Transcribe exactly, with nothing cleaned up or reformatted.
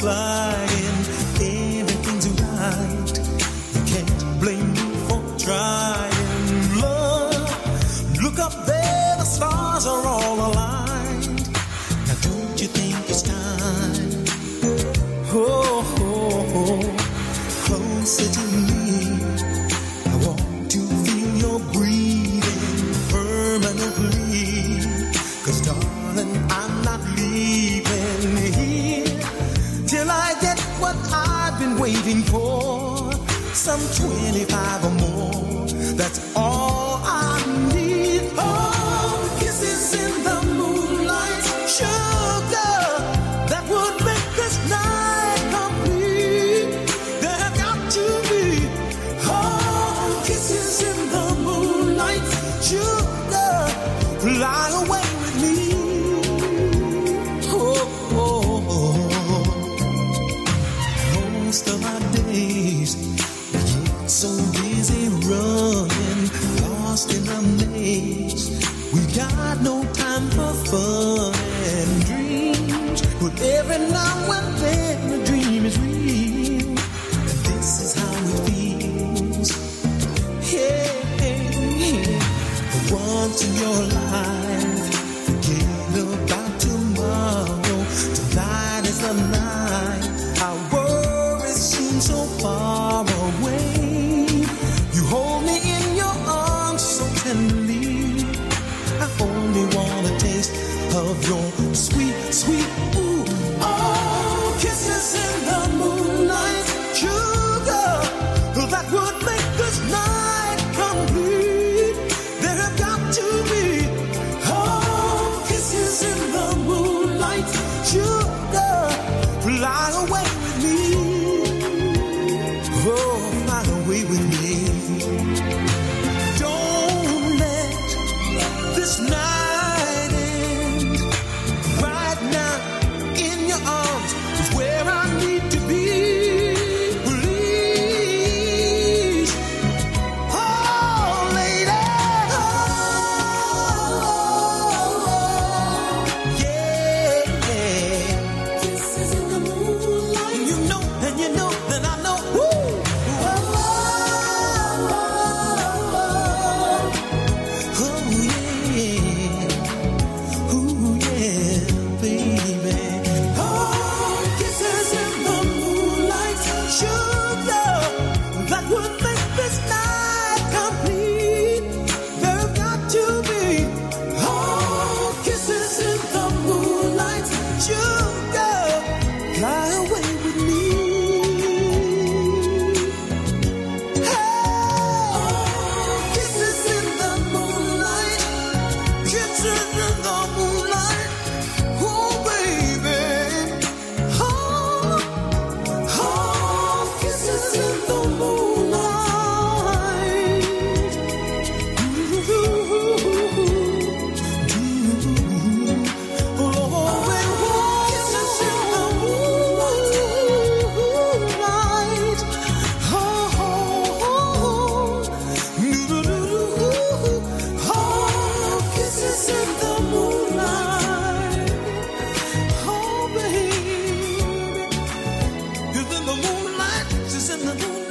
flying, everything's right. You can't blame me for trying. Love, look up there, the stars are all aligned. Now don't you think it's time? Oh, oh, oh, closer to me. I want to feel your breathing permanently. 'Cause darling, I'm not leaving here till I get what I've been waiting for. Some twenty-five or more, that's all I need. Oh, kisses in the moonlight, sugar, that would make this night complete. There have got to be, oh, kisses in the moonlight, sugar, fly away with me. Oh, oh, oh. Most of my days we get so busy running, lost in a maze. We got no time for fun and dreams, but every now and then a dream is real, and this is how it feels. Yeah, yeah. For once in your life, forget about tomorrow. Tonight is the night. Our worries seem so far away. You hold me in your arms so tenderly. I only want a taste of your sweet, sweet ooh. Oh, kisses in the moonlight, sugar, that would make this night complete. There have got to be, oh, kisses in the moonlight, sugar, fly away with me. Oh, fly away with me. Don't let this night end. Right now, in your arms is where I need to be. Please, oh, lady, oh, yeah, yeah. Kisses in the moonlight. You know, and you know that I know. Woo! Oh, yeah. Ooh, yeah, baby. Oh, kisses in the moonlight, sugar, that would make this night complete. There've got to be, oh, kisses in the moonlight, sugar, fly away with me. Hey, oh, kisses in the moonlight, kisses in the moonlight, oh baby, oh, oh, kisses in the moonlight, ooh, ooh, oh, baby, kisses in the moonlight, oh, oh, oh, oh, kisses in the moonlight, oh baby, you're in the moonlight, she's in the moonlight.